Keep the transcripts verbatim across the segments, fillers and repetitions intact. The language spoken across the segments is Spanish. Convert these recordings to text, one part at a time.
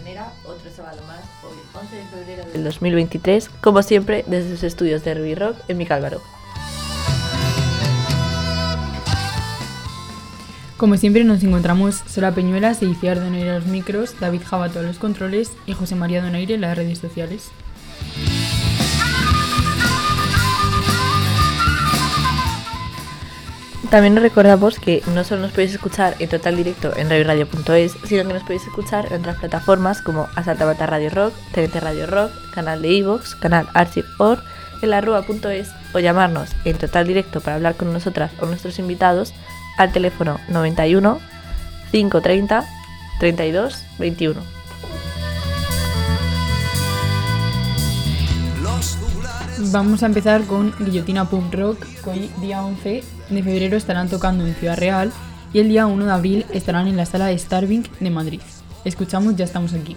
manera, otro sábado más, hoy once de febrero del dos mil veintitrés, como siempre, desde los estudios de Ruby Rock en Vicálvaro. Como siempre nos encontramos Sora Peñuelas y Iciar Donaire a los micros, David Jabato a los controles y José María Donaire en las redes sociales. También os recordamos que no solo nos podéis escuchar en total directo en radio radio punto es, sino que nos podéis escuchar en otras plataformas como Asaltamata Radio Rock, T N T Radio Rock, canal de iVoox, canal archive punto org, en la rúa punto es o llamarnos en total directo para hablar con nosotras o nuestros invitados al teléfono noventa y uno, quinientos treinta, treinta y dos, veintiuno. Vamos a empezar con Guillotina Punk Rock, que hoy, día once de febrero, estarán tocando en Ciudad Real y el día uno de abril estarán en la sala de Starving de Madrid. Escuchamos Ya estamos aquí.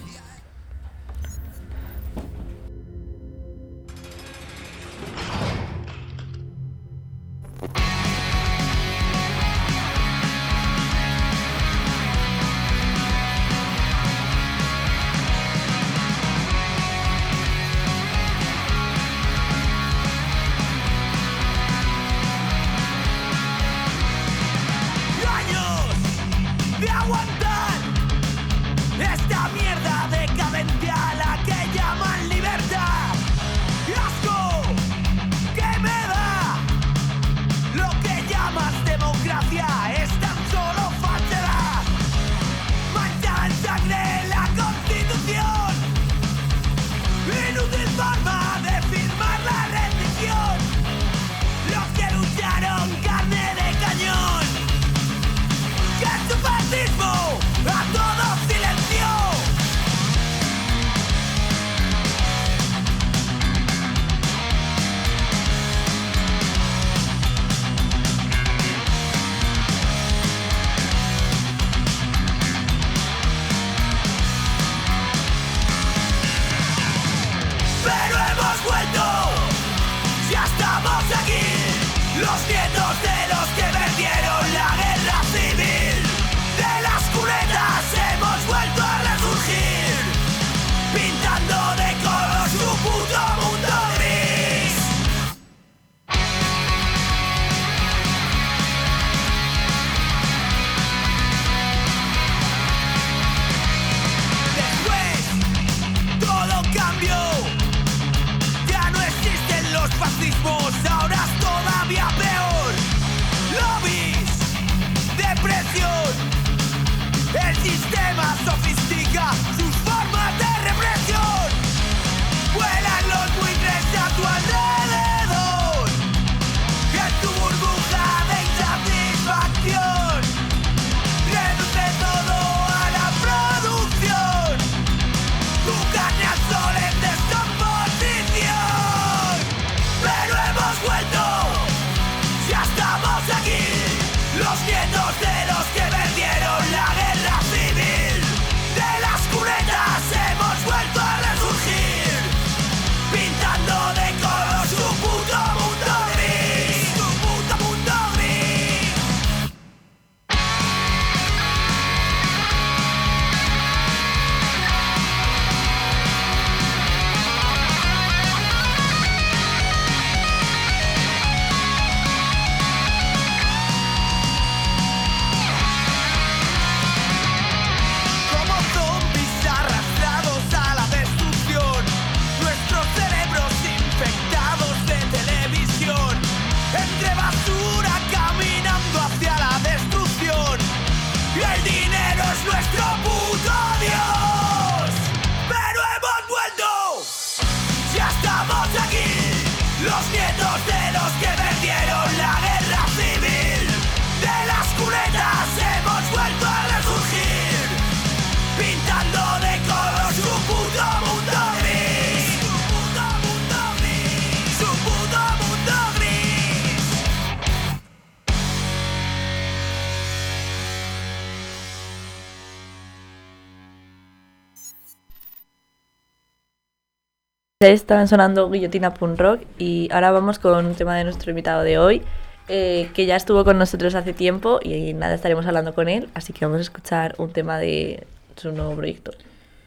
Estaban sonando Guillotina Punk Rock y ahora vamos con un tema de nuestro invitado de hoy, eh, que ya estuvo con nosotros hace tiempo y nada, estaremos hablando con él, así que vamos a escuchar un tema de su nuevo proyecto.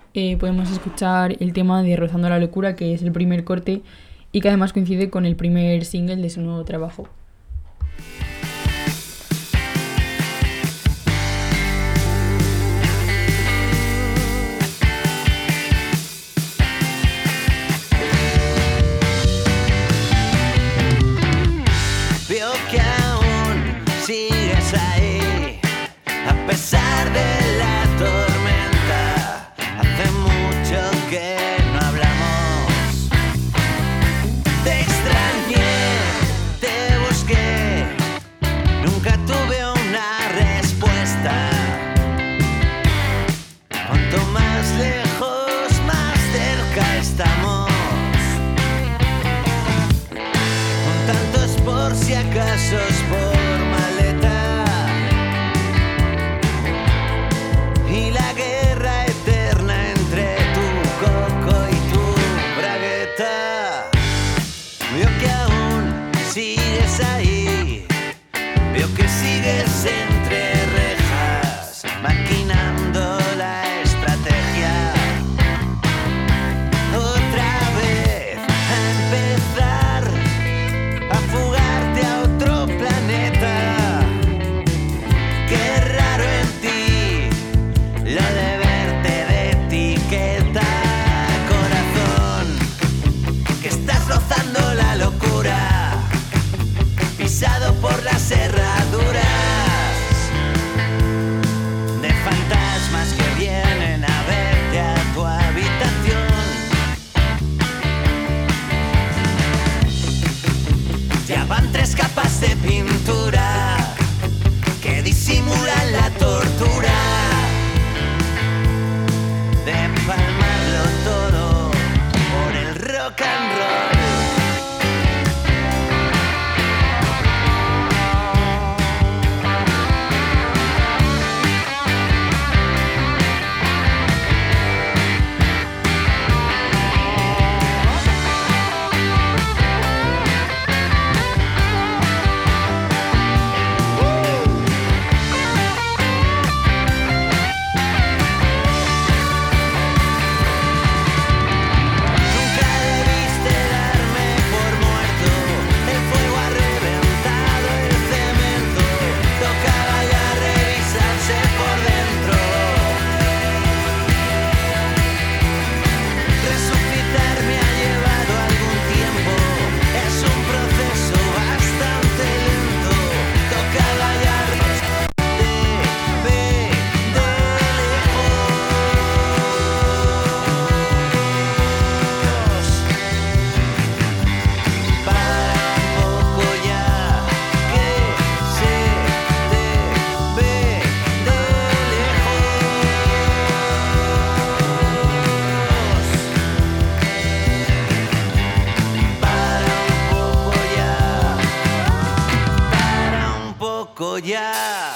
eh, podemos escuchar el tema de Rozando la locura, que es el primer corte y que además coincide con el primer single de su nuevo trabajo. Veo que aún sigues ahí, a pesar de la tormenta. Hace mucho que no hablamos. Te extrañé, te busqué, nunca tuve una respuesta. Cuanto más lejos, más cerca estamos. Por si acaso es por maleta y la guerra eterna entre tu coco y tu bragueta. Veo que aún sigues ahí, veo que sigues entre rejas, maquinando la estrategia. Otra vez a empezar a fugarte a otro planeta. Qué raro en ti lo de verte de etiqueta, corazón, que estás rozando la locura, pisado por las herraduras de fantasmas que vienen a verte a tu habitación. Ya van tres capas de pintura que disimulan la tortura de palmarlo todo por el rock and roll. Ya.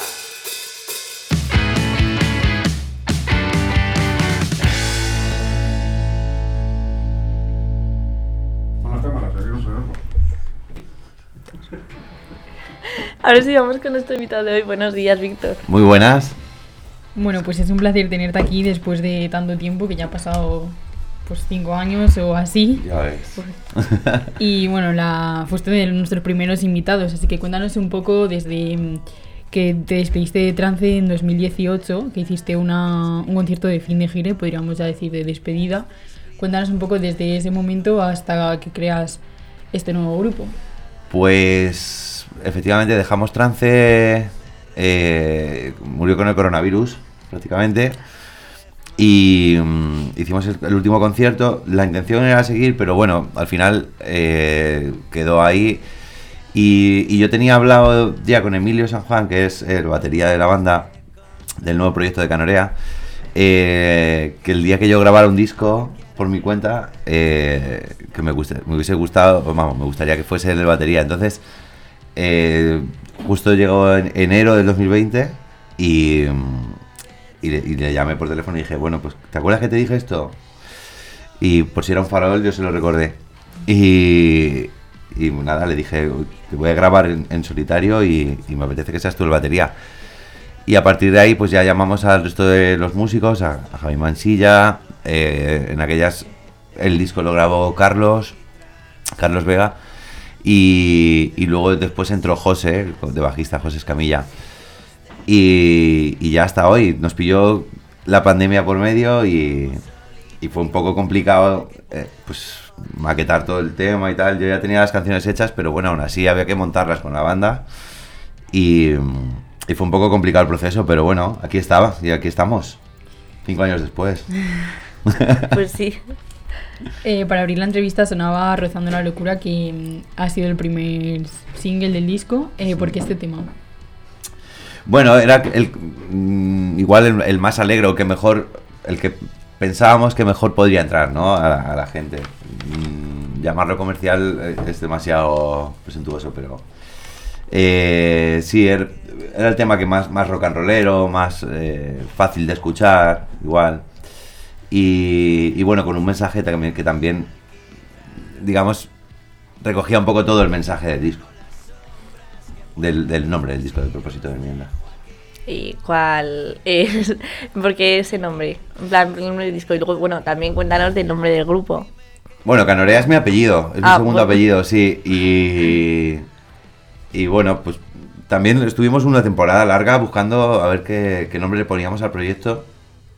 Ahora sí vamos con nuestro invitado de hoy. Buenos días, Víctor. Muy buenas. Bueno, pues es un placer tenerte aquí después de tanto tiempo, que ya ha pasado pues cinco años o así. Ya ves. Y bueno, la, fuiste de nuestros primeros invitados, así que cuéntanos un poco desde que te despediste de Trance en dos mil dieciocho, que hiciste una, un concierto de fin de gira, podríamos ya decir de despedida. Cuéntanos un poco desde ese momento hasta que creas este nuevo grupo. Pues efectivamente dejamos Trance, eh, murió con el coronavirus prácticamente. Y um, hicimos el, el último concierto. La intención era seguir, pero bueno, al final eh, quedó ahí. Y, y yo tenía hablado ya con Emilio San Juan, que es el batería de la banda, del nuevo proyecto de Canorea, eh, que el día que yo grabara un disco por mi cuenta, eh, que me, guste, me hubiese gustado, vamos, me gustaría que fuese el batería. Entonces, eh, justo llegó en enero del dos mil veinte y... Y le, y le llamé por teléfono y dije, bueno, pues ¿te acuerdas que te dije esto? Y por si era un farol yo se lo recordé. Y, y nada, le dije, te voy a grabar en, en solitario y, y me apetece que seas tú el batería. Y a partir de ahí pues ya llamamos al resto de los músicos, a, a Javi Mansilla, Eh, en aquellas el disco lo grabó Carlos, Carlos Vega, y, y luego después entró José, de bajista, José Escamilla. Y, y ya hasta hoy, nos pilló la pandemia por medio y, y fue un poco complicado eh, pues maquetar todo el tema y tal. Yo ya tenía las canciones hechas, pero bueno, aún así había que montarlas con la banda y, y fue un poco complicado el proceso, pero bueno, aquí estaba y aquí estamos, cinco años después. Pues sí. Eh, para abrir la entrevista sonaba Rozando la Locura, que mm, ha sido el primer single del disco. Eh, ¿Por qué este tema? Bueno, era el, mm, igual el, el más alegre, o que mejor, el que pensábamos que mejor podría entrar, ¿no? A, a la gente. Mm, llamarlo comercial es demasiado presuntuoso, pero eh, sí, era, era el tema que más, más rock and rollero, más eh, fácil de escuchar, igual. Y, y bueno, con un mensaje también, que también, digamos, recogía un poco todo el mensaje del disco. Del, del nombre del disco, del propósito de enmienda. ¿Y cuál es? ¿Por qué ese nombre? En plan, el nombre del disco. Y luego, bueno, también cuéntanos del nombre del grupo. Bueno, Canorea es mi apellido, es ah, mi segundo bueno. apellido, sí. Y, y bueno, pues también estuvimos una temporada larga buscando a ver qué, qué nombre le poníamos al proyecto.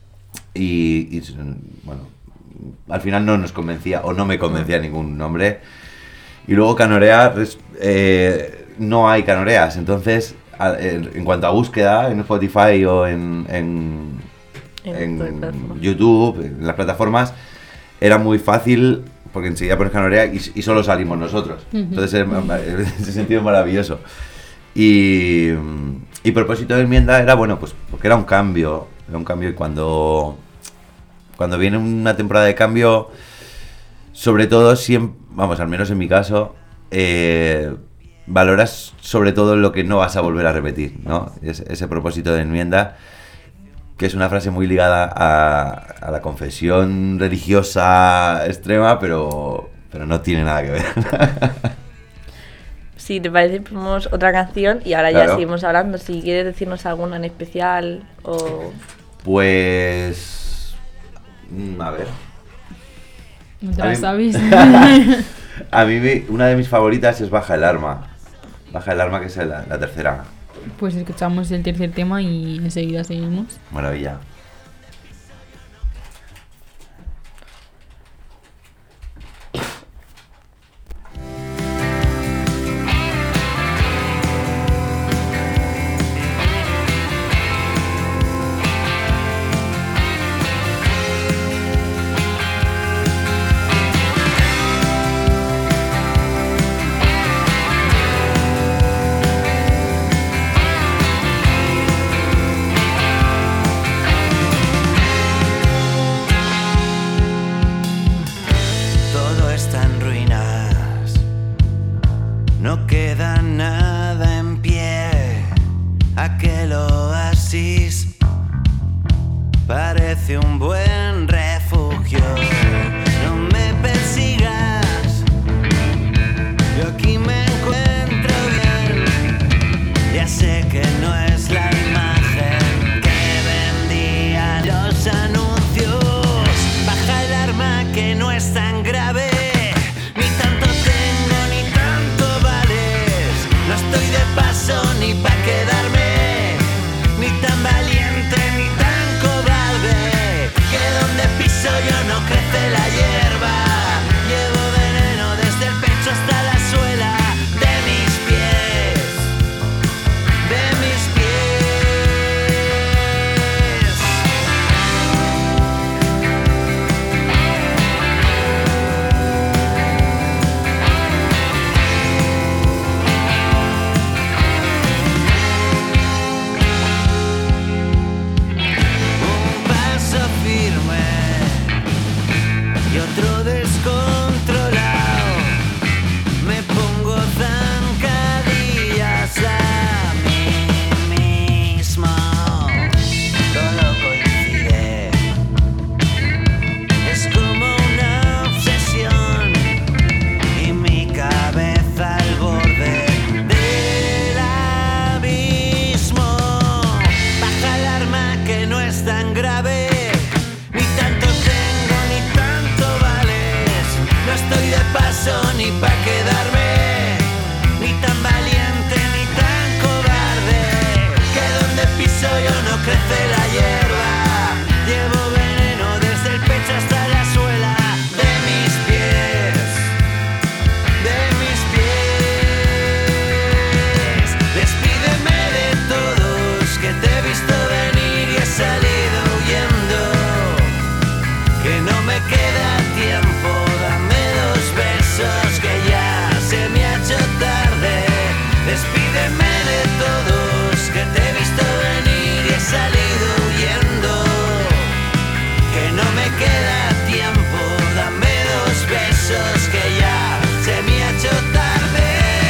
Y, y bueno, al final no nos convencía, o no me convencía ningún nombre. Y luego Canorea, eh, no hay Canoreas, entonces a, en, en cuanto a búsqueda en Spotify o en, en, en, en YouTube, en las plataformas, era muy fácil porque enseguida pones Canorea y, y solo salimos nosotros. Entonces en ese sentido maravilloso. Y, y propósito de enmienda era, bueno, pues porque era un cambio, era un cambio y cuando, cuando viene una temporada de cambio, sobre todo, siempre, vamos, al menos en mi caso, eh, valoras sobre todo lo que no vas a volver a repetir, ¿no? Es, ese propósito de enmienda, que es una frase muy ligada a, a la confesión religiosa extrema, pero, pero no tiene nada que ver. Si te parece, ponemos otra canción y ahora Claro. ya seguimos hablando. Si quieres decirnos alguna en especial o... Pues... a ver... ¿No te A la mí- sabes? A mí mi- una de mis favoritas es Baja el Arma. Baja el Arma, que es la, la tercera. Pues escuchamos el tercer tema y enseguida seguimos. Maravilla. Todo está en ruinas, no queda nada en pie. Aquel oasis parece un buen refugio. No me persigas, yo aquí me encuentro bien. Ya sé que no es la imagen que vendían los anuncios. Baja el arma, que no es tan grave. Ni tanto tengo, ni tanto vales. No estoy de paso ni pa' quedarme, ni tan valiente ni tan cobarde. Que quedarme, ni tan valiente ni tan cobarde, que donde piso yo no crece la hierba. Llevo veneno desde el pecho hasta la suela de mis pies, de mis pies. Despídeme de todos, que te he visto venir y he salido huyendo, que no me queda tiempo, dame dos besos que ya se me ha hecho tarde. Despídeme de todos, que te he visto venir y he salido huyendo, que no me queda tiempo, dame dos besos que ya se me ha hecho tarde.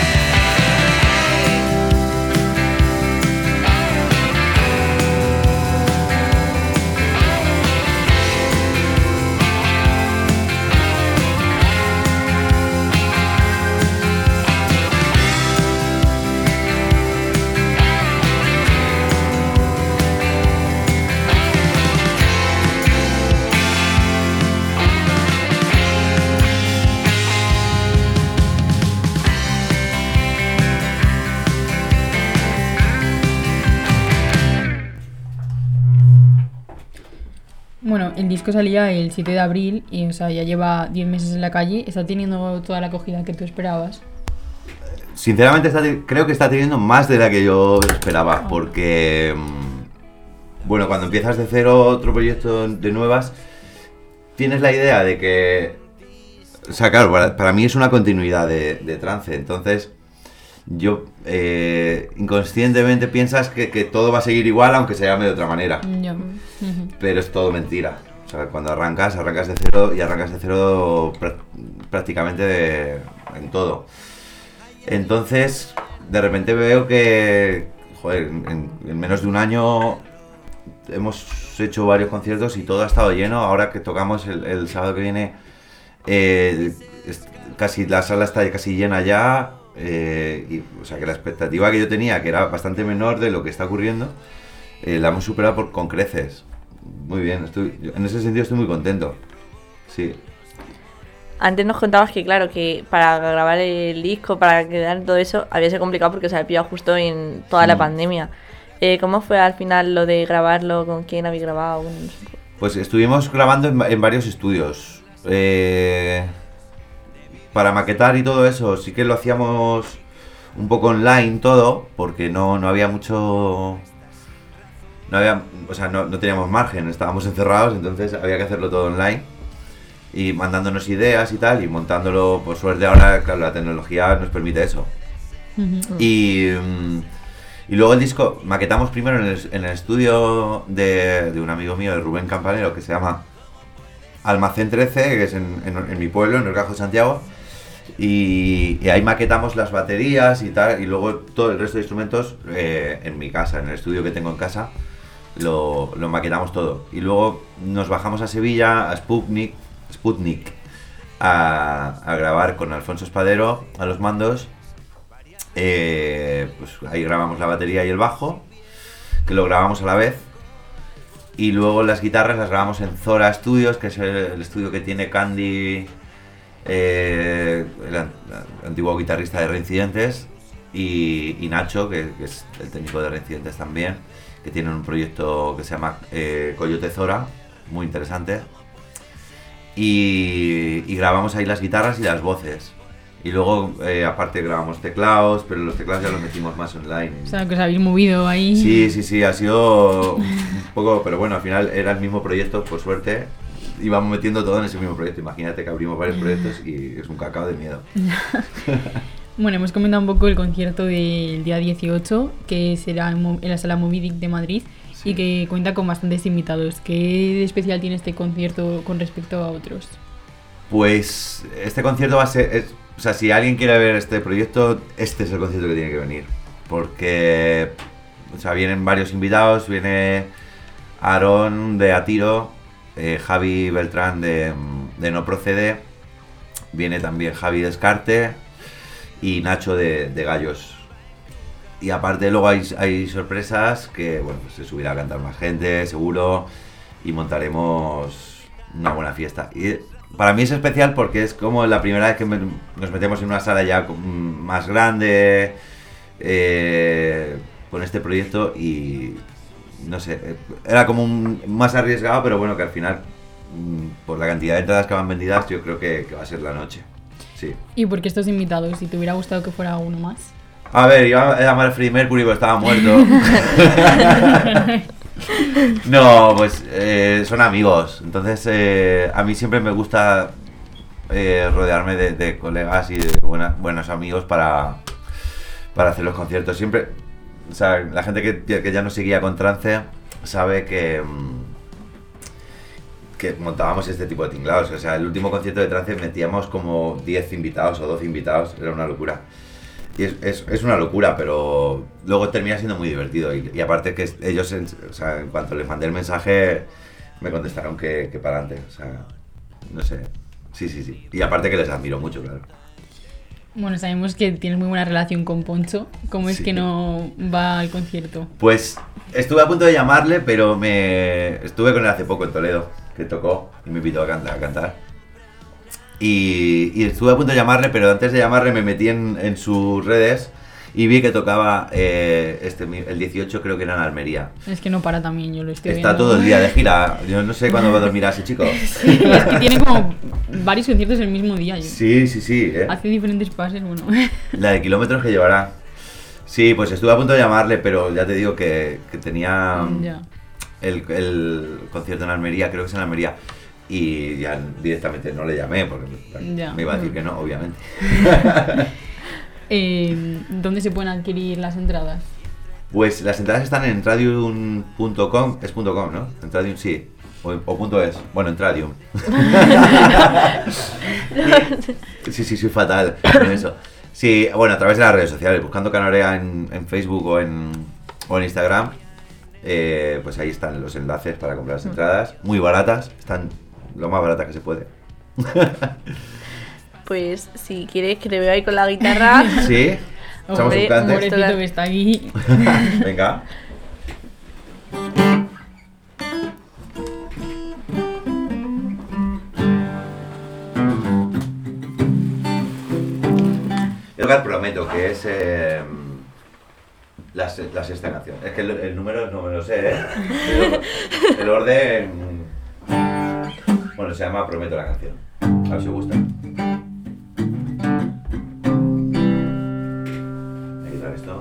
Bueno, el disco salía el siete de abril y, o sea, ya lleva diez meses en la calle. ¿Está teniendo toda la acogida que tú esperabas? Sinceramente está te- creo que está teniendo más de la que yo esperaba, porque mm, bueno, cuando empiezas de cero otro proyecto de nuevas, tienes la idea de que, o sea, claro, para, para mí es una continuidad de, de trance, entonces yo eh, inconscientemente piensas que, que todo va a seguir igual aunque se llame de otra manera, Yo. Ujú. pero es todo mentira. O sea, cuando arrancas, arrancas de cero y arrancas de cero prá- prácticamente de- en todo. Entonces, de repente veo que, joder, en, en menos de un año hemos hecho varios conciertos y todo ha estado lleno. Ahora que tocamos el, el sábado que viene, eh, es- casi la sala está casi llena ya. Eh, y, o sea, que la expectativa que yo tenía, que era bastante menor de lo que está ocurriendo, eh, la hemos superado por, con creces. Muy bien, estoy, en ese sentido estoy muy contento. Sí. Antes nos contabas que, claro, que para grabar el disco, para quedar todo eso, había sido complicado porque se había pillado justo en toda la Mm. pandemia. Eh, ¿Cómo fue al final lo de grabarlo? ¿Con quién habéis grabado? Pues estuvimos grabando en, va- en varios estudios. Eh, para maquetar y todo eso, sí que lo hacíamos un poco online todo, porque no, no había mucho... No había, o sea, no, no teníamos margen, estábamos encerrados, entonces había que hacerlo todo online. Y mandándonos ideas y tal, y montándolo, por suerte ahora, claro, la tecnología nos permite eso. Ujú. Y, mm, y luego el disco, maquetamos primero en el, en el estudio de, de un amigo mío, de Rubén Campanero, que se llama Almacén trece, que es en, en, en mi pueblo, en el Cajo de Santiago. Y, y ahí maquetamos las baterías y tal, y luego todo el resto de instrumentos eh, en mi casa, en el estudio que tengo en casa, lo, lo maquetamos todo. Y luego nos bajamos a Sevilla, a Sputnik, Sputnik a, a grabar con Alfonso Espadero a los mandos. Eh, pues ahí grabamos la batería y el bajo, que lo grabamos a la vez. Y luego las guitarras las grabamos en Zora Studios, que es el, el estudio que tiene Candy, eh, el, an- el antiguo guitarrista de Reincidentes, y, y Nacho, que, que es el técnico de Reincidentes también, que tiene un proyecto que se llama eh, Coyote Zora, muy interesante. Y, y grabamos ahí las guitarras y las voces. Y luego, eh, aparte, grabamos teclados, pero los teclados ya los metimos más online. O sea, que os habéis movido ahí. Sí, sí, sí, ha sido un poco, pero bueno, al final era el mismo proyecto, por suerte. Íbamos metiendo todo en ese mismo proyecto. Imagínate que abrimos varios proyectos y es un cacao de miedo. Bueno, hemos comentado un poco el concierto del día dieciocho, que será en, Mo- en la sala Movidic de Madrid, Sí. y que cuenta con bastantes invitados. ¿Qué de especial tiene este concierto con respecto a otros? Pues este concierto va a ser, es- o sea, si alguien quiere ver este proyecto, este es el concierto que tiene que venir. Porque, o sea, vienen varios invitados, viene Aarón de Atiro, eh, Javi Beltrán de, de No Procede, viene también Javi Descarte y Nacho de, de Gallos. Y aparte luego hay, hay sorpresas que, bueno, pues se subirá a cantar más gente, seguro, y montaremos una buena fiesta. Y para mí es especial porque es como la primera vez que me, nos metemos en una sala ya más grande eh, con este proyecto y no sé, era como un, más arriesgado, pero bueno, que al final por la cantidad de entradas que van vendidas yo creo que, que va a ser la noche. Sí. ¿Y por qué estos invitados? Si te hubiera gustado que fuera uno más. A ver, iba a llamar a Freddie Mercury pero estaba muerto. No, pues eh, son amigos. Entonces eh, a mí siempre me gusta eh, rodearme de, de colegas y de buena, buenos amigos para, para hacer los conciertos. Siempre, o sea, la gente que, que ya nos seguía con Trance sabe que... que montábamos este tipo de tinglados, o sea, el último concierto de Trance metíamos como diez invitados o doce invitados, era una locura. Y es, es, es una locura, pero luego termina siendo muy divertido. Y, y aparte que ellos, en, o sea, en cuanto les mandé el mensaje, me contestaron que, que para adelante, o sea, no sé, sí, sí, sí. Y aparte que les admiro mucho, claro. Bueno, sabemos que tienes muy buena relación con Poncho. ¿Cómo es sí. que no va al concierto? Pues estuve a punto de llamarle, pero me estuve con él hace poco en Toledo, que tocó y me invitó a cantar. A cantar. Y, y estuve a punto de llamarle, pero antes de llamarle me metí en, en sus redes y vi que tocaba eh, este el dieciocho, creo que era en Almería. Es que no para también, yo lo estoy Está viendo. todo el día de gira. Yo no sé cuándo va a dormir ese chico. Sí, es que tiene como varios conciertos el mismo día. Yo. Sí, sí, sí. ¿eh? Hace diferentes pases, bueno. La de kilómetros que llevará. Sí, pues estuve a punto de llamarle, pero ya te digo que, que tenía ya. el, el concierto en Almería, creo que es en Almería. Y ya directamente no le llamé porque ya. me iba a decir que no, obviamente. eh, ¿Dónde se pueden adquirir las entradas? Pues las entradas están en entradium punto com, es .com, ¿no? Entradium sí, o, o punto .es, bueno, Entradium. Sí, sí, soy fatal en eso. Sí, bueno, a través de las redes sociales, buscando Canarea en, en Facebook o en, o en Instagram, eh, pues ahí están los enlaces para comprar las entradas, muy baratas, están lo más baratas que se puede. Pues si quieres que te veo ahí con la guitarra. Sí, echamos un cante. Pobrecito que está aquí. Venga. Yo que prometo que es eh, la, la sexta canción. Es que el, el número no me lo sé, ¿eh? El, el orden... Bueno, se llama Prometo la canción. A ver si os gusta. Voy a quitar esto.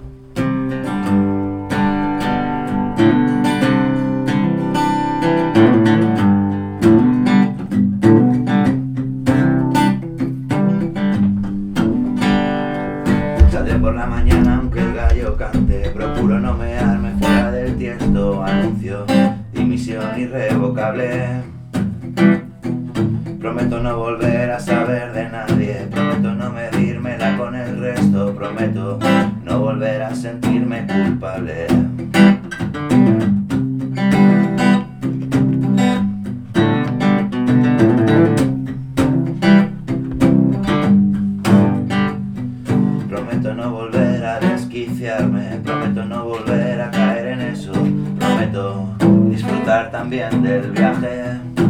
Saldré por la mañana aunque el gallo cante. Procuro no mearme fuera del tiesto. Anuncio dimisión irrevocable. Prometo no volver a saber de nadie. Prometo no medírmela con el resto. Prometo no volver a sentirme culpable. Prometo no volver a desquiciarme. Prometo no volver a caer en eso. Prometo disfrutar también del viaje.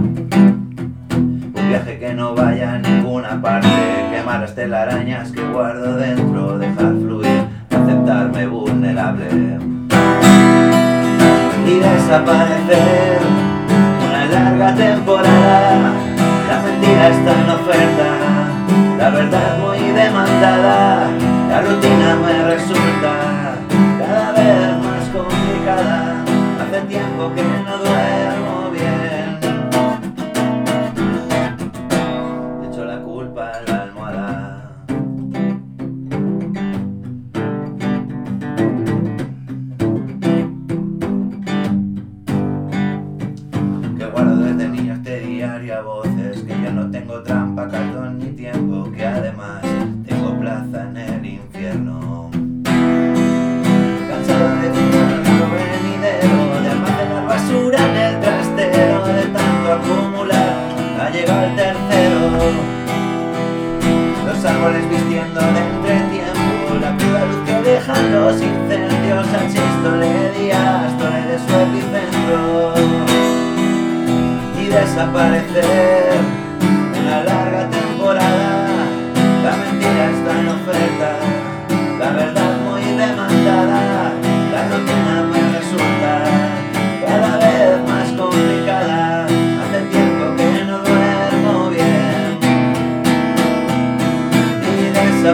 Viaje que no vaya a ninguna parte, quemar las telarañas que guardo dentro, dejar fluir, aceptarme vulnerable y desaparecer una larga temporada. La mentira está en oferta, la verdad muy demandada, la rutina me resulta cada vez más complicada. Hace tiempo que no duermo bien. Voces que yo no tengo trampa, cartón ni tiempo, que además tengo plaza en el infierno. Cansado de fumar venidero, de almacenar basura en el trastero, de tanto acumular, ha llegado el tercero. Los árboles vistiendo de entretiempo, la cruda luz que dejan los incendios, al sexto le di astro de su epicentro. Desaparecer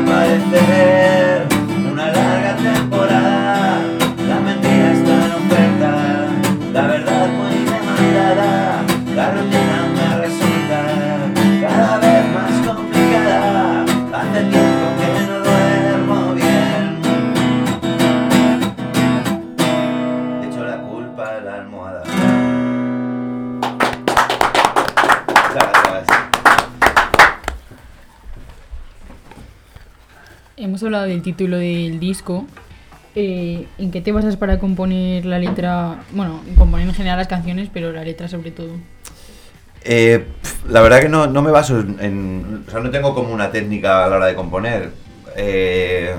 parecer una larga temporada. La mentira está en oferta, la verdad muy demandada. La rutina me resulta cada vez más complicada. Hace tiempo que no duermo bien. He hecho la culpa a la almohada. Muchas gracias. Hemos hablado del título del disco. Eh, ¿En qué te basas para componer la letra? Bueno, componer en general las canciones, pero la letra sobre todo. Eh, la verdad que no, no me baso en, en... O sea, no tengo como una técnica a la hora de componer. Eh,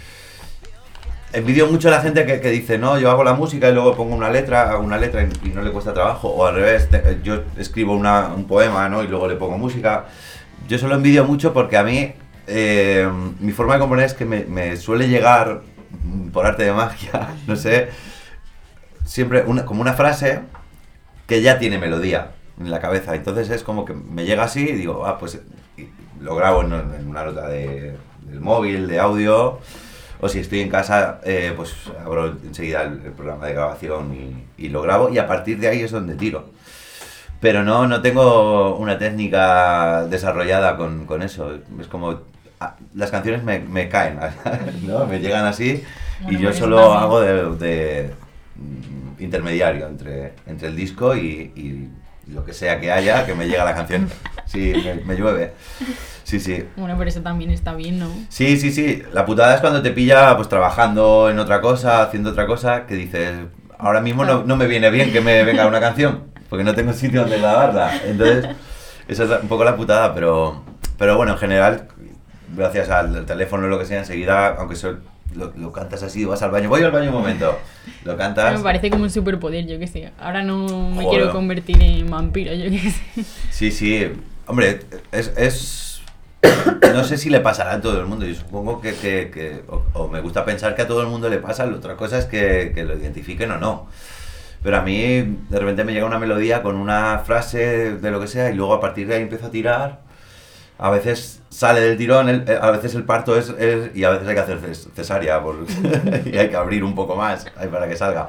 envidio mucho a la gente que, que dice, no, yo hago la música y luego pongo una letra, hago una letra y, y no le cuesta trabajo. O al revés, te, yo escribo una, un poema, ¿no? Y luego le pongo música. Yo eso lo envidio mucho porque a mí... Eh, mi forma de componer es que me, me suele llegar por arte de magia, no sé, siempre una, como una frase que ya tiene melodía en la cabeza. Entonces es como que me llega así y digo, ah, pues y lo grabo en, en una nota de, del móvil, de audio, o si estoy en casa, eh, pues abro enseguida el, el programa de grabación y, y lo grabo, y a partir de ahí es donde tiro. Pero no, no tengo una técnica desarrollada con, con eso. Es como... Las canciones me, me caen, ¿no? Me llegan así, bueno, y yo solo hago de, de intermediario entre, entre el disco y, y lo que sea que haya, que me llega la canción. Sí, me, me llueve. Sí, sí. Bueno, pero eso también está bien, ¿no? Sí, sí, sí. La putada es cuando te pilla pues trabajando en otra cosa, haciendo otra cosa, que dices, ahora mismo no, no me viene bien que me venga una canción, porque no tengo sitio donde grabarla. Entonces, esa es un poco la putada, pero, pero bueno, en general... Gracias al teléfono o lo que sea, enseguida, aunque eso, lo, lo cantas así, vas al baño, voy al baño un momento, lo cantas... Me parece como un superpoder, yo qué sé. Ahora no me Joder. quiero convertir en vampiro, yo qué sé. Sí, sí, hombre, es... es no sé si le pasará a todo el mundo, yo supongo que... que, que o, o me gusta pensar que a todo el mundo le pasa, la otra cosa es que, que lo identifiquen o no. Pero a mí, de repente me llega una melodía con una frase de lo que sea y luego a partir de ahí empiezo a tirar... A veces sale del tirón, el, a veces el parto es, es... Y a veces hay que hacer ces, cesárea por, y hay que abrir un poco más para que salga.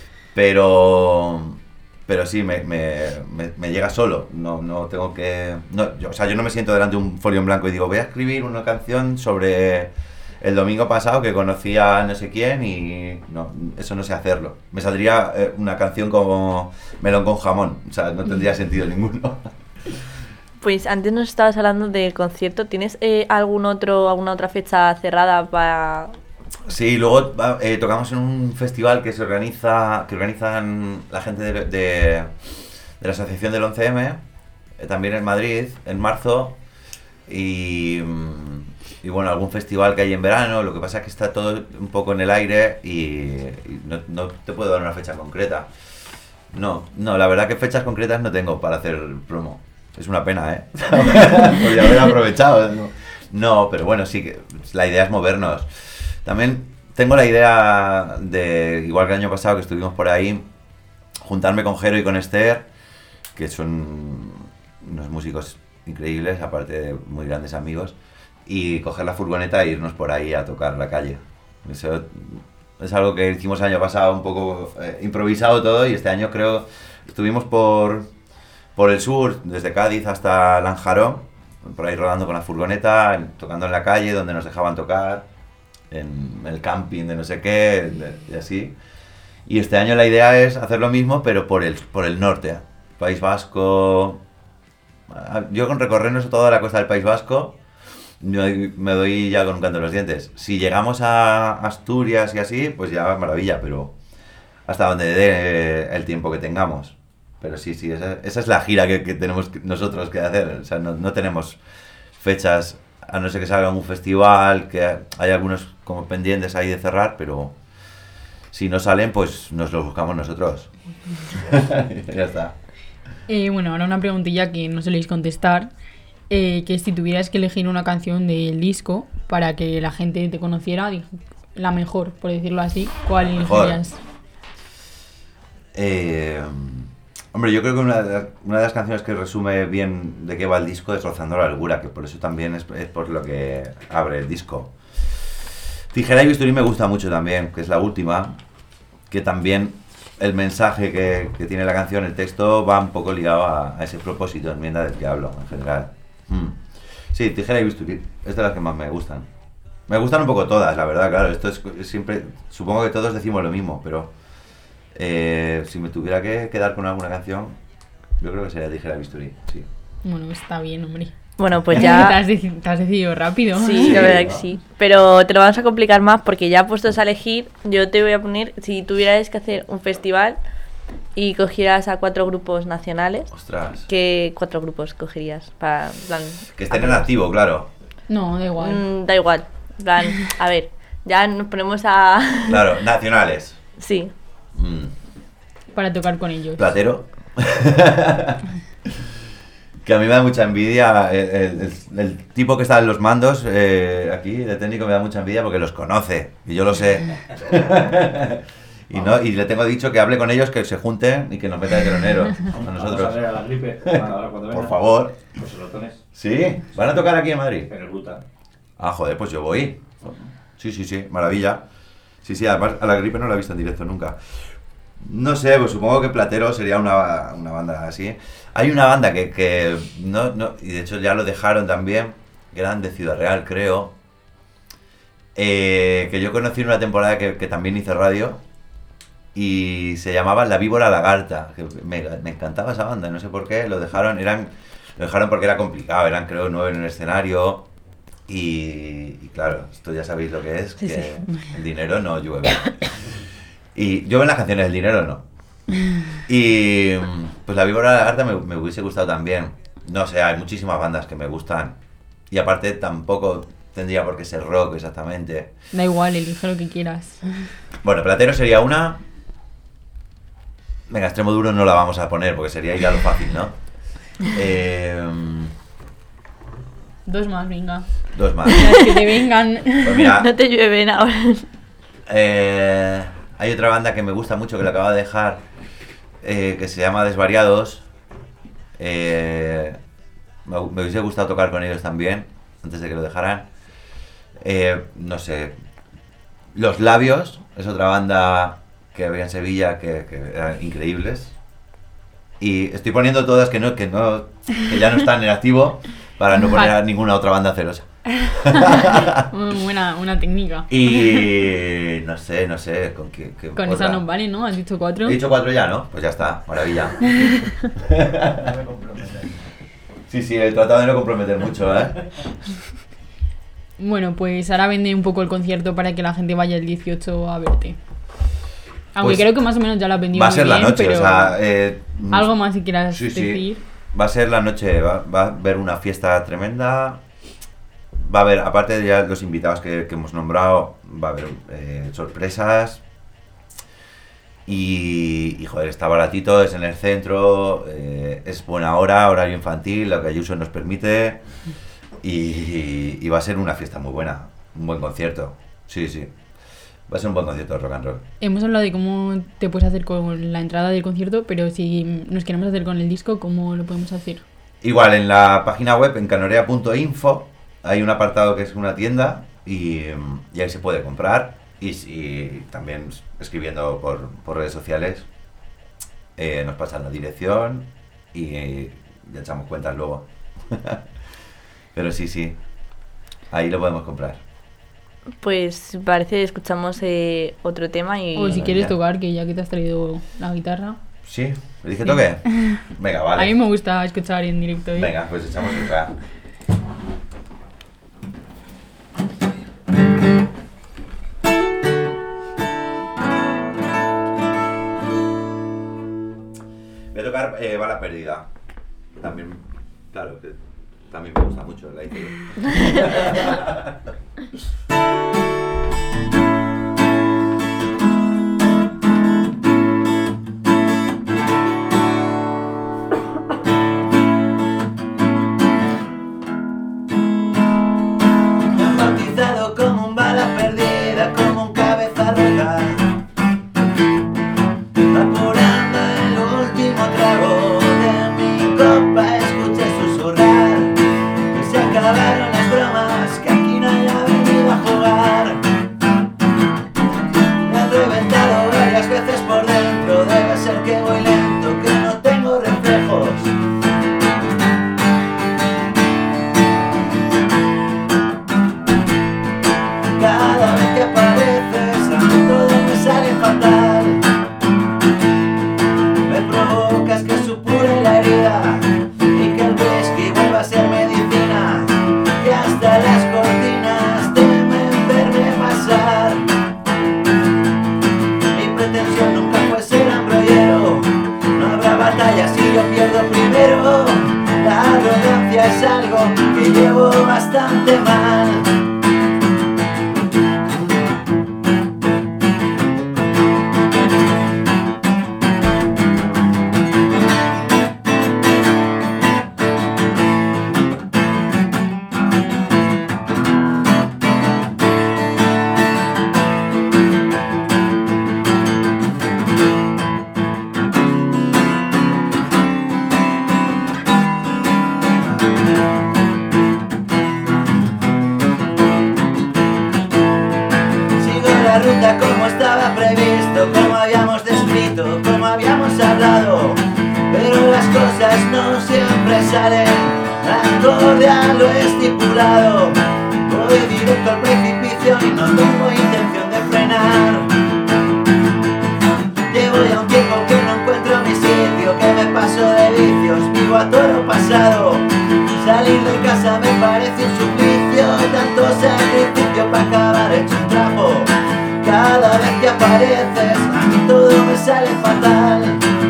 Pero... Pero sí, me, me, me, me llega solo. No, no tengo que... No, yo, o sea, yo no me siento delante de un folio en blanco y digo, voy a escribir una canción sobre el domingo pasado que conocí a no sé quién y... No, eso no sé hacerlo. Me saldría eh, una canción como melón con jamón. O sea, no tendría sentido ninguno. Pues antes nos estabas hablando del concierto. ¿Tienes eh, algún otro, alguna otra fecha cerrada para...? Sí, luego eh, tocamos en un festival que se organiza, que organizan la gente de, de, de la asociación del once eme, eh, también en Madrid, en marzo, y, y bueno, algún festival que hay en verano. Lo que pasa es que está todo un poco en el aire y, y no, no te puedo dar una fecha concreta. No, no, la verdad que fechas concretas no tengo para hacer promo. Es una pena, ¿eh? Podría haber aprovechado. No, no, pero bueno, sí que la idea es movernos. También tengo la idea de, igual que el año pasado que estuvimos por ahí, juntarme con Jero y con Esther, que son unos músicos increíbles, aparte de muy grandes amigos, y coger la furgoneta e irnos por ahí a tocar la calle. Eso es algo que hicimos el año pasado un poco eh, improvisado todo, y este año creo estuvimos por... por el sur, desde Cádiz hasta Lanjarón, por ahí rodando con la furgoneta, tocando en la calle donde nos dejaban tocar, en el camping de no sé qué, y así. Y este año la idea es hacer lo mismo, pero por el, por el norte, País Vasco. Yo con recorrernos toda la costa del País Vasco, me doy ya con un canto en los dientes. Si llegamos a Asturias y así, pues ya maravilla, pero hasta donde dé el tiempo que tengamos. Pero sí, sí, esa, esa es la gira que, que tenemos nosotros que hacer. O sea, no, no tenemos fechas, a no ser que salga un festival, que hay algunos como pendientes ahí de cerrar, pero si no salen, pues nos los buscamos nosotros. Ya está. Eh, bueno, ahora una preguntilla que no soléis contestar, eh, que si tuvieras que elegir una canción del disco para que la gente te conociera, la mejor, por decirlo así, ¿cuál elegirías? Eh... Hombre, yo creo que una de, una de las canciones que resume bien de qué va el disco es Rozando la Largura, que por eso también es, es por lo que abre el disco. Tijera y bisturí me gusta mucho también, que es la última, que también el mensaje que, que tiene la canción, el texto, va un poco ligado a, a ese propósito de enmienda del que hablo en general. Mm. Sí, Tijera y bisturí es de las que más me gustan. Me gustan un poco todas, la verdad, claro. Esto es, es siempre, supongo que todos decimos lo mismo, pero eh, si me tuviera que quedar con alguna canción, yo creo que sería Tijera y bisturí, sí. Bueno, está bien, hombre. Bueno, pues Te ya... has, deci- te has decidido rápido. Sí, la verdad que sí. Pero te lo vamos a complicar más porque ya puestos a elegir, yo te voy a poner, si tuvieras que hacer un festival y cogieras a cuatro grupos nacionales, Ostras. ¿qué cuatro grupos cogerías? Para, en plan, Que estén en activo, claro. No, da igual. Mm, da igual. En plan, a ver, ya nos ponemos a... Claro, nacionales. Sí. Mm. Para tocar con ellos. Platero. Que a mí me da mucha envidia. El, el- el- el tipo que está en los mandos eh, aquí, de técnico, me da mucha envidia porque los conoce. Y yo lo sé. y no y le tengo dicho que hable con ellos, que se junten y que nos metan de teloneros a Vamos a nosotros. ver a la gripe. Ahora cuando venga. Por favor. Los serotones ¿Sí? ¿Van a tocar aquí en Madrid? en el Buta. Ah, joder, pues yo voy. Sí, sí, sí, maravilla. Sí, sí, además a la gripe no la he visto en directo nunca. No sé, pues supongo que Platero sería una, una banda así. Hay una banda que, que no, no, y de hecho ya lo dejaron también, que eran de Ciudad Real, creo. Eh, que yo conocí en una temporada que, que también hice radio. Y se llamaba La Víbora Lagarta. Que me, me encantaba esa banda, no sé por qué. Lo dejaron, eran, lo dejaron porque era complicado, eran creo nueve en el escenario. Y, y claro, esto ya sabéis lo que es, Sí, que sí. el dinero no llueve. Y llueven las canciones, el dinero no. Y pues La Víbora Lagarta me, me hubiese gustado también. No sé, hay muchísimas bandas que me gustan. Y aparte tampoco tendría por qué ser rock exactamente. Da igual, elige lo que quieras. Bueno, Platero sería una. Venga, Extremo Duro no la vamos a poner porque sería ir a lo fácil, ¿no? Eh, Dos más, venga. dos más. Las que te vengan. Pues mira, No te llueven ahora. eh, hay otra banda que me gusta mucho que la acaba de dejar, eh, que se llama Desvariados. Eh, me, me hubiese gustado tocar con ellos también, antes de que lo dejaran. Eh, no sé. Los Labios es otra banda que había en Sevilla que, que eran increíbles. Y estoy poniendo todas que no, que no, que ya no están en activo para no poner a ninguna otra banda celosa. Muy buena, una técnica. Y no sé, no sé, con qué. qué Con otra. esa nos vale, ¿no? Has dicho cuatro. He dicho cuatro ya, ¿no? Pues ya está, maravilla. Sí, sí, he tratado de no comprometer mucho, ¿eh? Bueno, pues ahora vende un poco el concierto para que la gente vaya el dieciocho a verte. Aunque Pues creo que más o menos ya lo has vendido Va a muy ser la bien, noche, pero o sea. Eh, algo más si quieras sí, sí. decir. Va a ser la noche, va, va a haber una fiesta tremenda. Va a haber, aparte de ya los invitados que, que hemos nombrado, va a haber eh, sorpresas. Y, y, joder, está baratito, es en el centro, eh, es buena hora, horario infantil, lo que Ayuso nos permite. Y, y, y va a ser una fiesta muy buena, un buen concierto. Sí, sí. Va a ser un buen concierto de rock and roll. Hemos hablado de cómo te puedes hacer con la entrada del concierto, pero si nos queremos hacer con el disco, ¿cómo lo podemos hacer? Igual, en la página web, en canorea punto info, hay un apartado que es una tienda y, y ahí se puede comprar. Y, y también escribiendo por, por redes sociales eh, nos pasan la dirección y eh, ya echamos cuentas luego. Pero sí, sí, ahí lo podemos comprar. Pues parece que escuchamos eh, otro tema y... O si Bueno, quieres ya. tocar, que ya que te has traído la guitarra. ¿Sí? ¿Me dije toque? Venga, vale. A mí me gusta escuchar en directo. ¿eh? Venga, pues echamos otra. Voy a tocar eh, Bala Perdida. También, claro, que también me gusta mucho la hice Me han bautizado como un bala perdida, como un cabeza rota, apurando el último trago la ruta como estaba previsto, como habíamos descrito, como habíamos hablado. Pero las cosas no siempre salen acorde a lo estipulado. Voy directo al precipicio y no tengo intención de frenar. Llevo ya un tiempo que no encuentro mi sitio, que me paso de vicios, vivo a toro pasado. Salir de casa me parece un suplicio, tanto sacrificio para acabar hecho un trapo. Cada vez que apareces a mí todo me sale fatal.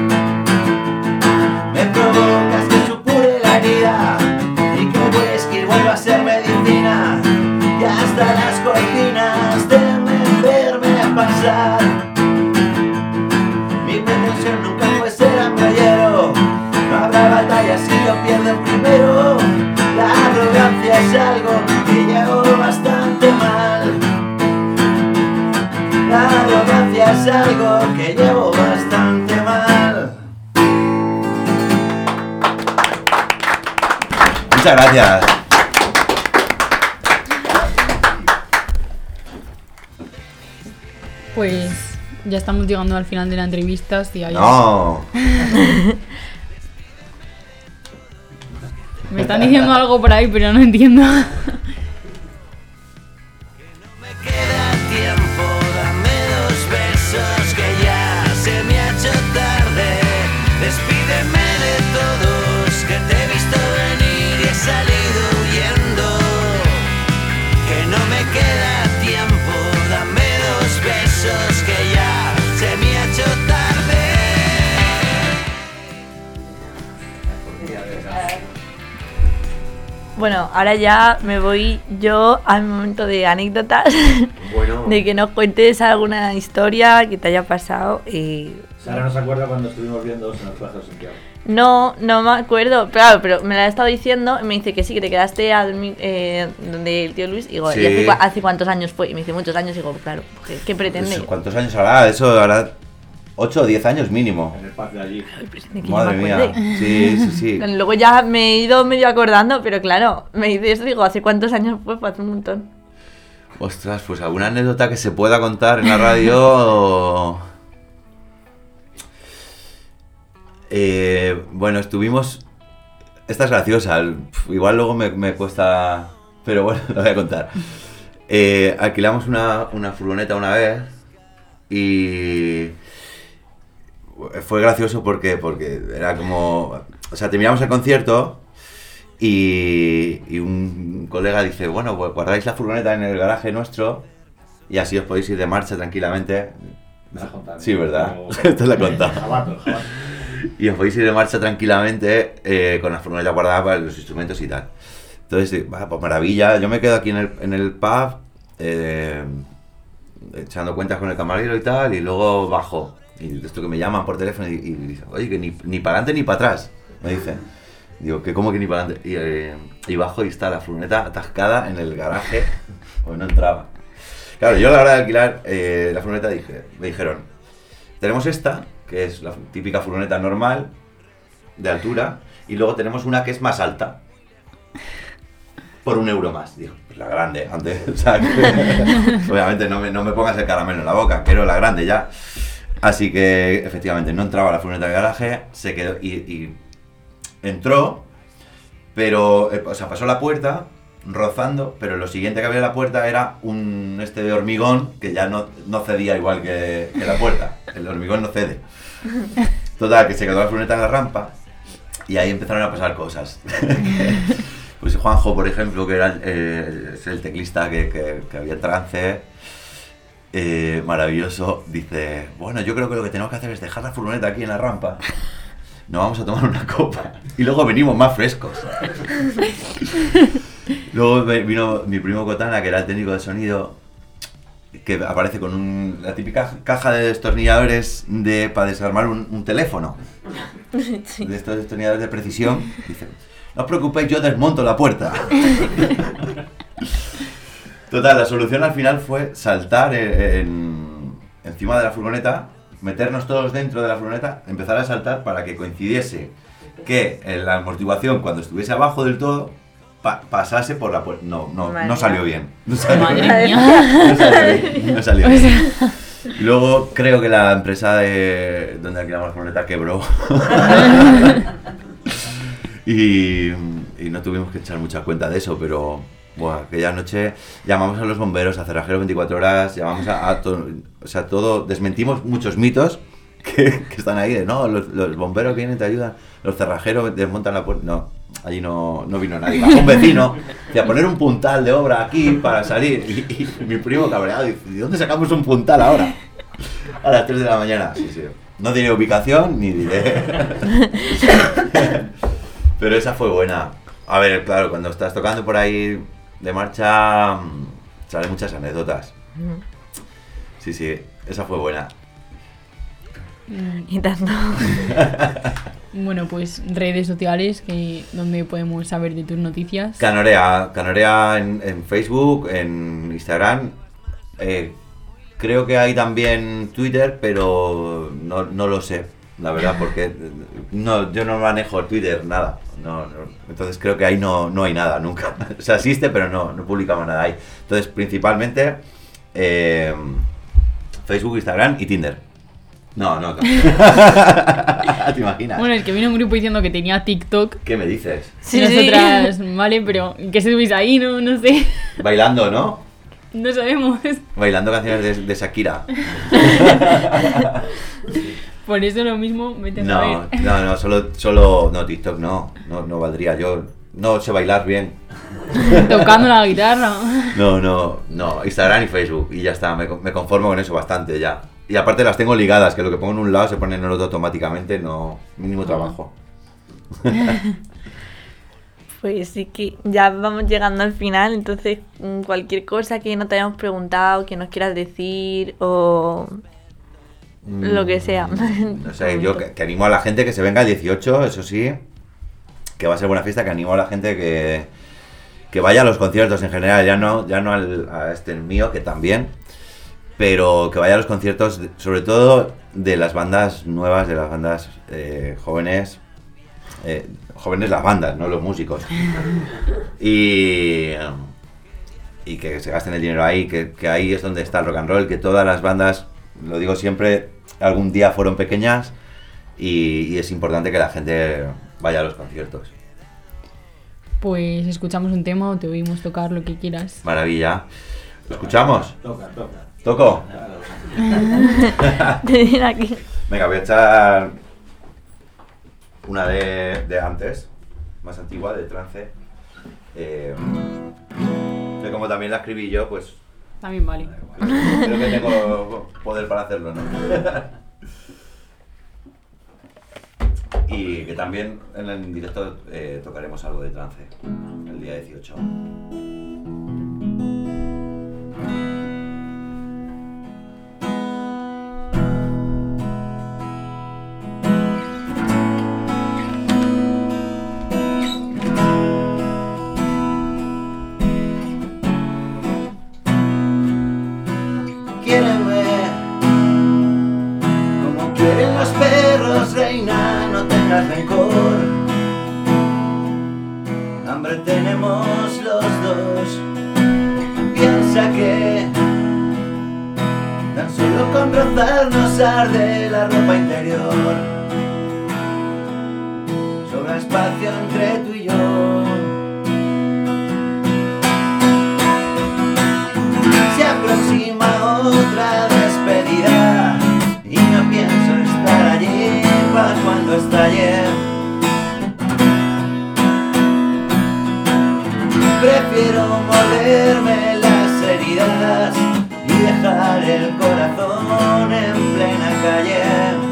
Me provocas que supure la herida y que el whisky vuelva a ser medicina, y hasta las cortinas temen verme pasar. Mi pretensión nunca fue ser ambrayero, no habrá batalla si yo pierdo el primero. La arrogancia es algo que llevo bastante mal. La arrogancia es algo que llevo bastante mal. Muchas gracias. Pues ya estamos llegando al final de la entrevista. Si hay No. Me están diciendo algo por ahí, pero no entiendo. Queda tiempo, dame dos besos que ya se me ha hecho tarde. Despídeme de todos, que te he visto venir y he salido huyendo. Que no me queda tiempo, dame dos besos que ya se me ha hecho tarde. Bueno, ahora ya me voy yo al momento de anécdotas. Bueno. De que nos cuentes alguna historia que te haya pasado. Y... Sara no se acuerda cuando estuvimos viendo en el Plaza de Santiago. No, no me acuerdo. Claro, pero me la he estado diciendo y me dice que sí, que te quedaste al, mi- eh, donde el tío Luis. Y digo, Sí. ¿y hace, cua- hace cuántos años fue? Y me dice, muchos años. Y digo, claro, ¿qué, qué pretende? Pues, ¿cuántos años hará? Eso hará ocho o diez años mínimo. En el parque de allí. Ay, pues, de que yo Madre me mía. acuerde. Sí, sí, sí. Luego ya me he ido medio acordando, pero claro, me dice eso, digo, ¿hace cuántos años fue? Pues hace un montón. Ostras, pues alguna anécdota que se pueda contar en la radio. Eh, bueno, estuvimos. Esta es graciosa, el- pf, igual luego me, me cuesta. Pero bueno, lo voy a contar. Eh, alquilamos una, una furgoneta una vez y. Fue gracioso porque, porque era como. O sea, terminamos el concierto y, y un colega dice: bueno, pues guardáis la furgoneta en el garaje nuestro y así os podéis ir de marcha tranquilamente. Me la has contado. Sí, ¿verdad? Como- Esto la he contado. Jabato, jabato. Y os podéis ir de marcha tranquilamente eh, con la furgoneta guardada para los instrumentos y tal. Entonces, sí, va, pues maravilla. Yo me quedo aquí en el, en el pub eh, echando cuentas con el camarero y tal, y luego bajo. Y esto que me llaman por teléfono y, y dicen, oye, que ni, ni para adelante ni para atrás, me dicen. Digo, que cómo que ni para adelante. Y, eh, y bajo y está la furgoneta atascada en el garaje, pues no entraba. Claro, yo a la hora de alquilar eh, la furgoneta dije, me dijeron, tenemos esta, que es la típica furgoneta normal, de altura, y luego tenemos una que es más alta, por un euro más. Digo, pues la grande, antes, o sea, que- obviamente no me, no me pongas el caramelo en la boca, quiero la grande ya. Así que, efectivamente, no entraba la furgoneta del garaje, se quedó, y, y entró, pero, eh, o sea, pasó la puerta, rozando, pero lo siguiente que abría la puerta era un este de hormigón que ya no, no cedía igual que, que la puerta. El hormigón no cede. Total, que se quedó la furgoneta en la rampa y ahí empezaron a pasar cosas. Pues Juanjo, por ejemplo, que era el, eh, es el teclista que, que, que había en trance, eh, maravilloso, dice, bueno, yo creo que lo que tenemos que hacer es dejar la furgoneta aquí en la rampa, nos vamos a tomar una copa y luego venimos más frescos. Luego ve- vino mi primo Cotana, que era el técnico de sonido, que aparece con un- la típica caja de destornilladores de, para desarmar un, un teléfono. Sí. De estos destornilladores de precisión. Dice, no os preocupéis, yo desmonto la puerta. Total, la solución al final fue saltar en, en- encima de la furgoneta, meternos todos dentro de la furgoneta, empezar a saltar para que coincidiese que en la amortiguación, cuando estuviese abajo del todo, pa- pasase por la puerta. No, no, Madre no salió mía. bien. No salió Madre bien. mía. No salió bien. No salió bien. Y luego creo que la empresa de donde alquilamos la furgoneta quebró. y, y no tuvimos que echar mucha cuenta de eso, pero buah, aquella noche llamamos a los bomberos, a Cerrajeros veinticuatro horas, llamamos a, a todo, o sea, todo, desmentimos muchos mitos que, que están ahí de no, los, los bomberos vienen, te ayudan, los cerrajeros desmontan la puerta. No, allí no, no vino nadie. Bajó un vecino de a poner un puntal de obra aquí para salir. Y, y mi primo cabreado dice, ¿de dónde sacamos un puntal ahora? A las tres de la mañana. Sí, sí. No diré ubicación ni diré. Pero esa fue buena. A ver, claro, cuando estás tocando por ahí de marcha, salen muchas anécdotas. Sí, sí, esa fue buena. Y tanto. Bueno, pues redes sociales que donde podemos saber de tus noticias. Canorea, Canorea en, en Facebook, en Instagram. Eh, creo que hay también Twitter, pero no, no lo sé, la verdad, porque no, yo no manejo Twitter, nada. No, no, entonces creo que ahí no, no hay nada, nunca. O sea, existe, pero no, no publicamos nada ahí. Entonces, principalmente eh, Facebook, Instagram y Tinder. No, no, no. ¿Te imaginas? Bueno, es que vino un grupo diciendo que tenía TikTok. ¿Qué me dices? Y Sí, nosotras, vale, pero ¿qué se subís ahí? No, no sé. Bailando, ¿no? No sabemos. Bailando canciones de, de Shakira. Por eso lo mismo, vete a No, saber. no, no, solo, solo, no, TikTok no, no, no valdría, yo no sé bailar bien. Tocando la guitarra. No, no, no, Instagram y Facebook y ya está, me, me conformo con eso bastante ya. Y aparte las tengo ligadas, que lo que pongo en un lado se pone en el otro automáticamente, no, mínimo trabajo. Pues sí que ya vamos llegando al final, entonces mm, cualquier cosa que no te hayamos preguntado, que nos quieras decir o lo que sea. No sé, yo que, que animo a la gente que se venga el dieciocho, eso sí, que va a ser buena fiesta, que animo a la gente que, que vaya a los conciertos en general, ya no, ya no al, a este el mío, que también, pero que vaya a los conciertos, de- sobre todo de las bandas nuevas, de las bandas eh, jóvenes, eh, jóvenes las bandas, no los músicos, y, y que se gasten el dinero ahí, que, que ahí es donde está el rock and roll, que todas las bandas, lo digo siempre, algún día fueron pequeñas y, y es importante que la gente vaya a los conciertos. Pues escuchamos un tema o te oímos tocar lo que quieras. Maravilla. ¿Lo escuchamos? Toca, toca. ¿Toco? Tener aquí. Venga, voy a echar una de, de antes, más antigua, de trance. Eh, que como también la escribí yo, pues También vale. creo que tengo poder para hacerlo, ¿no? Y que también en el directo eh, tocaremos algo de trance el día dieciocho. Quiéreme como quieren los perros, reina, no tengas rencor. Hambre tenemos los dos. Piensa que tan solo con rozarnos arde la ropa interior. Sobra espacio entre tú y yo. Se aproxima otra despedida y no pienso estar allí para cuando estalle. Prefiero morderme las heridas y dejar el corazón en plena calle.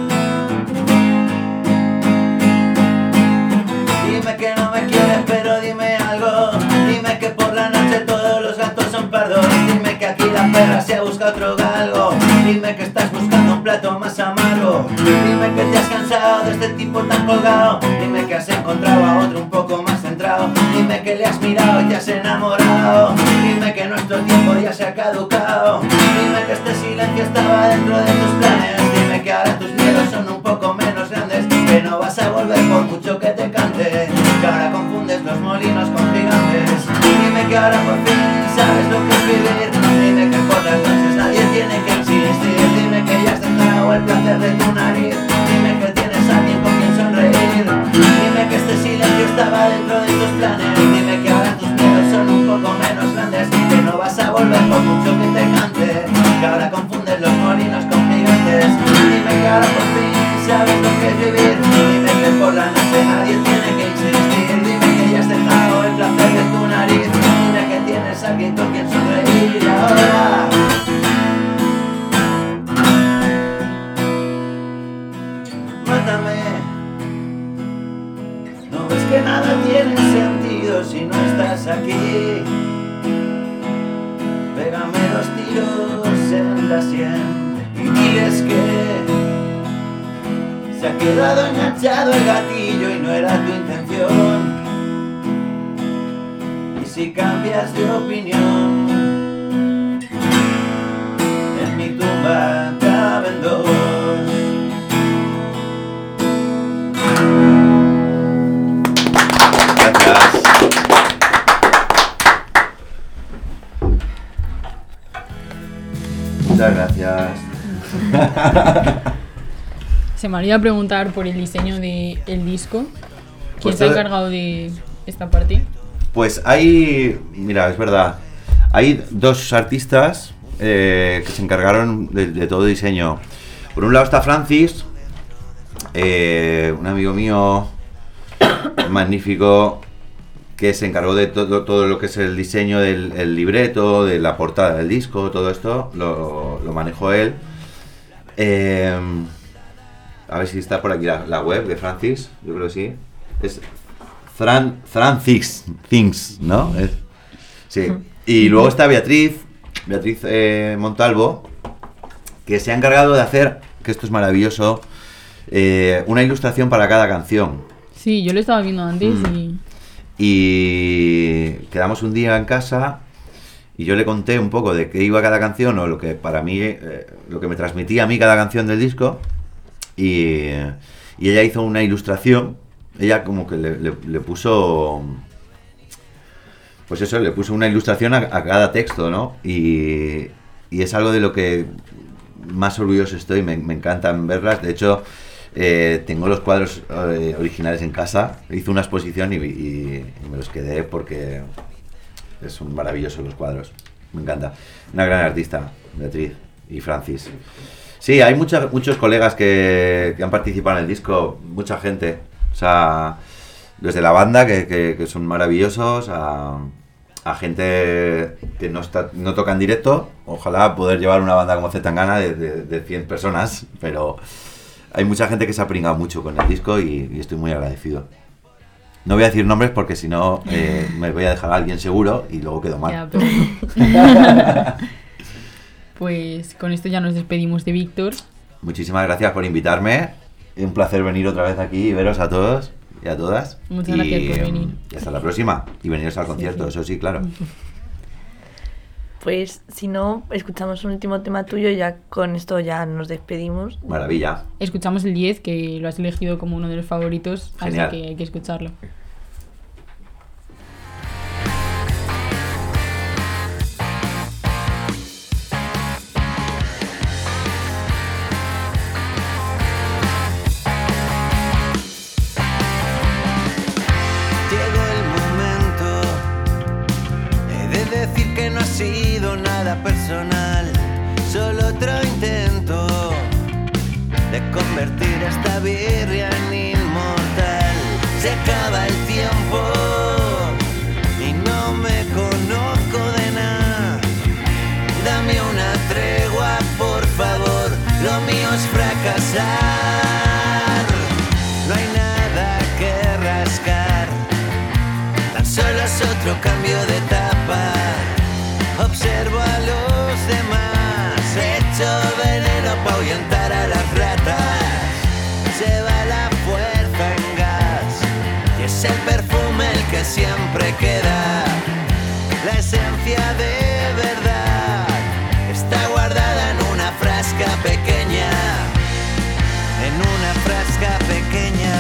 Dime que no me quieres, pero dime algo. Dime que por la noche todos los gatos son pardos. Dime que aquí la perra se busca otro galgo. Dime que estás buscando un plato más amargo. Dime que te has cansado de este tipo tan colgado. Dime que has encontrado a otro un poco más centrado. Dime que le has mirado y te has enamorado. Dime que nuestro tiempo ya se ha caducado. Dime que este silencio estaba dentro de tus planes. Dime que ahora tus miedos son un poco menos grandes. Que no vas a volver por mucho que te cante. Que ahora confundes los molinos con gigantes. mucho que te cante, que ahora confundes los molinos con gigantes. Dime que ahora por fin sabes lo que es vivir. Dime que por la noche nadie tiene que insistir. Dime que ya has dejado el placer de tu nariz. Dime que tienes a alguien con quien sonreír ahora. Mátame. No ves que nada tiene sentido si no estás aquí. Pégame dos tiros en la sien y diles que se ha quedado enganchado el gatillo y no era tu intención. Y si cambias de opinión, en mi tumba caben dos. Gracias. Muchas gracias. Se me haría preguntar por el diseño del disco. ¿Quién Pues se ha todo- encargado de esta parte? Pues hay, mira, es verdad, hay dos artistas eh, que se encargaron de, de todo diseño. Por un lado está Francis, eh, un amigo mío magnífico, que se encargó de todo, todo lo que es el diseño del el libreto, de la portada del disco, todo esto lo, lo manejó él. Eh, a ver si está por aquí la, la web de Francis, yo creo que sí. Es Fran, Francis Things, ¿no? Es, sí. Y luego está Beatriz, Beatriz eh, Montalvo, que se ha encargado de hacer, que esto es maravilloso, eh, una ilustración para cada canción. Sí, yo lo estaba viendo antes Mm. y... Y quedamos un día en casa y yo le conté un poco de qué iba cada canción o lo que para mí, eh, lo que me transmitía a mí cada canción del disco. Y, y ella hizo una ilustración. Ella como que le, le- le puso, pues eso, le puso una ilustración a, a cada texto, ¿no? Y, y es algo de lo que más orgulloso estoy, me, me encantan verlas. De hecho, eh, tengo los cuadros eh, originales en casa. Hice una exposición y, y- y me los quedé porque son maravillosos los cuadros. Me encanta. Una gran artista, Beatriz y Francis. Sí, hay mucha- muchos colegas que, que han participado en el disco, mucha gente. O sea, desde la banda, que, que- que son maravillosos, a, a gente que no está no toca en directo. Ojalá poder llevar una banda como Zetangana de, de, de cien personas, pero hay mucha gente que se ha pringado mucho con el disco y, y estoy muy agradecido. No voy a decir nombres porque si no eh, me voy a dejar a alguien seguro y luego quedo mal. Ya, pero- Pues con esto ya nos despedimos de Víctor. Muchísimas gracias por invitarme. Es un placer venir otra vez aquí y veros a todos y a todas. Muchas Y, gracias por venir. Y hasta la próxima. Y veniros al concierto, sí. eso sí, claro. Pues si no, escuchamos un último tema tuyo y ya con esto ya nos despedimos. Maravilla. Escuchamos el diez, que lo has elegido como uno de los favoritos, Genial. así que hay que escucharlo. Llegó el momento, he de decir que no ha sido nada personal, solo otro intento de convertir esta birria en inmortal. Se acaba el tiempo y no me conozco de nada. Dame una tregua, por favor, lo mío es fracasar. No hay nada que rascar, tan solo es otro cambio de etapa. Observo a los demás, echo veneno para ahuyentar a las ratas. Se va la fuerza en gas y es el perfume el que siempre queda. La esencia de verdad está guardada en una frasca pequeña, en una frasca pequeña.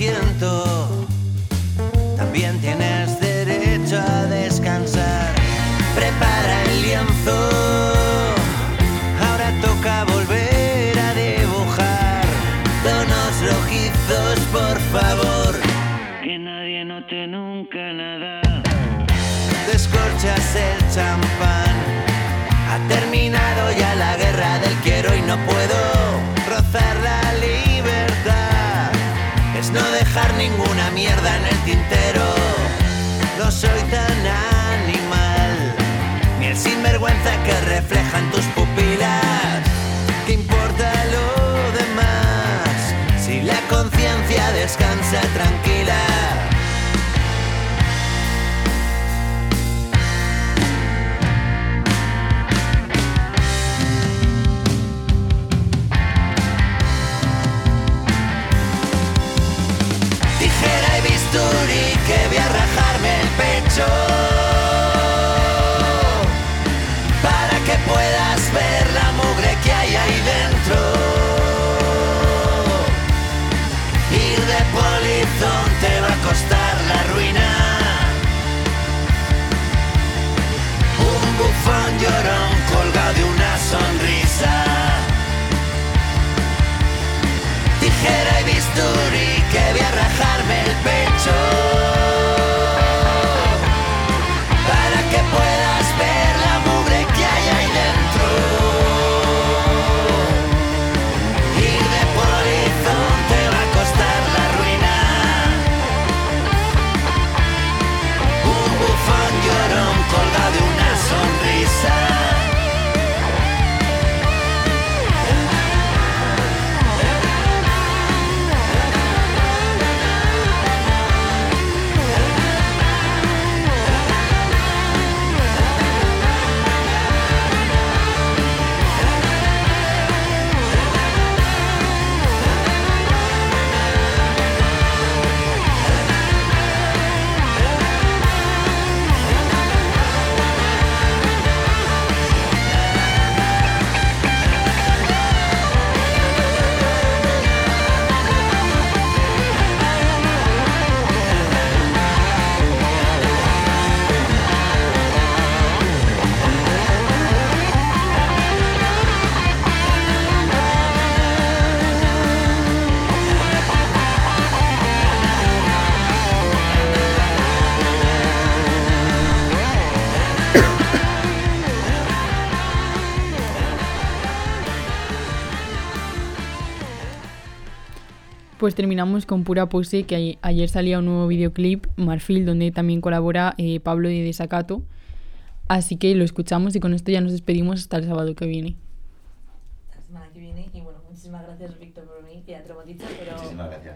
asiento. También tienes derecho a descansar. Prepara el lienzo. Ahora toca volver a dibujar. Tonos rojizos, por favor. Que nadie note nunca nada. Descorchas el champán. Ha terminado ya la guerra del quiero y no puedo. Rozar la libertad es no dejar ninguna mierda en el tintero. No soy tan animal, ni el sinvergüenza que refleja en tus pupilas. ¿Qué importa lo demás si la conciencia descansa tranquila? Que voy a rajarme el pecho para que puedas ver la mugre que hay ahí dentro. Ir de polizón te va a costar la ruina. Un bufón llorón colgado de una sonrisa. Tijera y bisturí que voy a rajarme el pecho para que puedas ver la mugre que hay ahí dentro. Ir de polizón te va a costar la ruina. Un bufón llorón colgado de una sonrisa. Pues terminamos con Pura Pose, que a- ayer salía un nuevo videoclip, Marfil, donde también colabora eh, Pablo de Desacato. Así que lo escuchamos y con esto ya nos despedimos hasta el sábado que viene. La semana que viene. Y bueno, muchísimas gracias, Víctor, por venir, que ya te lo hemos dicho, pero... Muchísimas gracias.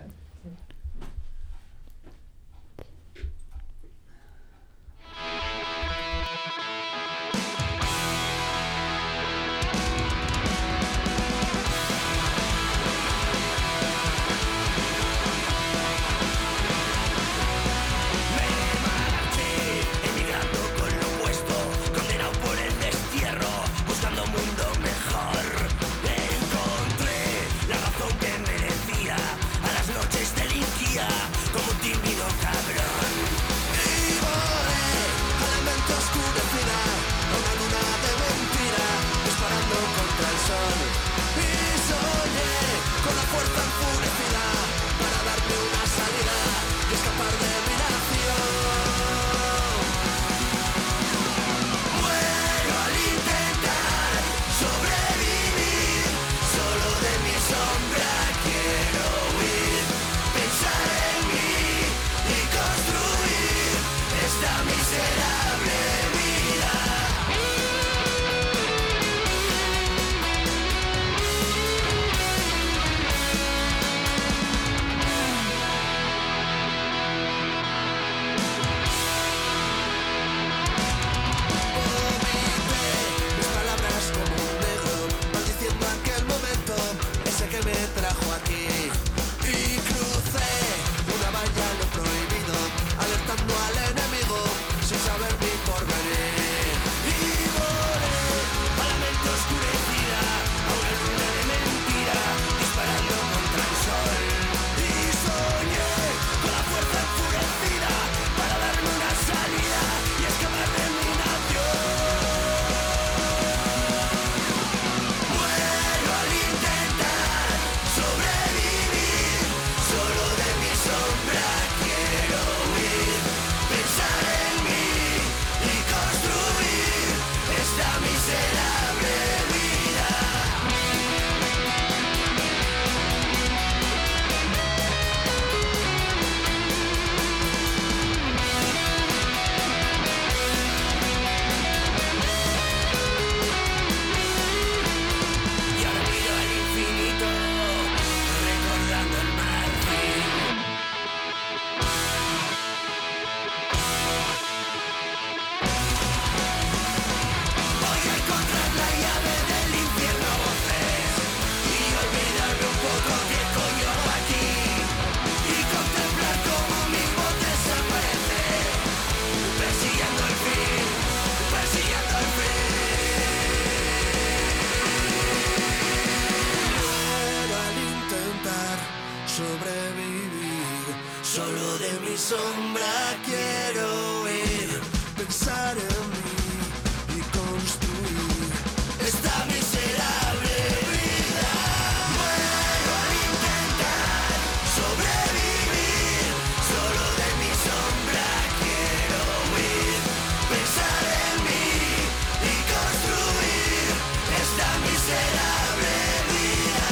Solo de mi sombra quiero huir, pensar en mí y construir esta miserable vida. Muero al intentar sobrevivir. Solo de mi sombra quiero huir, pensar en mí y construir esta miserable vida.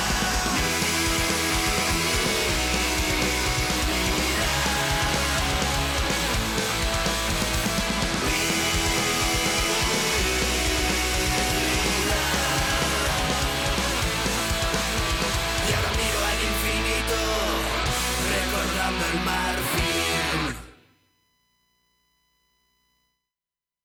Y ahora miro al infinito, recordando el mar final.